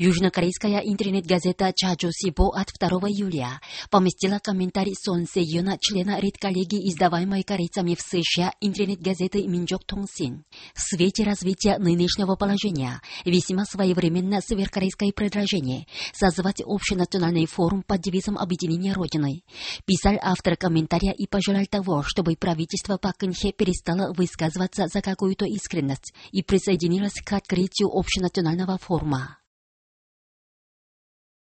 Южнокорейская интернет-газета «Чажу-Сибо» от 2 июля поместила комментарий Сон Се-юна, члена редколлегии, издаваемой корейцами в США интернет-газеты «Минджок Тонсин». В свете развития нынешнего положения весьма своевременно сверхкорейское предложение созвать общенациональный форум под девизом объединения Родины. Писал автор комментария и пожелал того, чтобы правительство Пак Кын Хе перестало высказываться за какую-то искренность и присоединилось к открытию общенационального форума.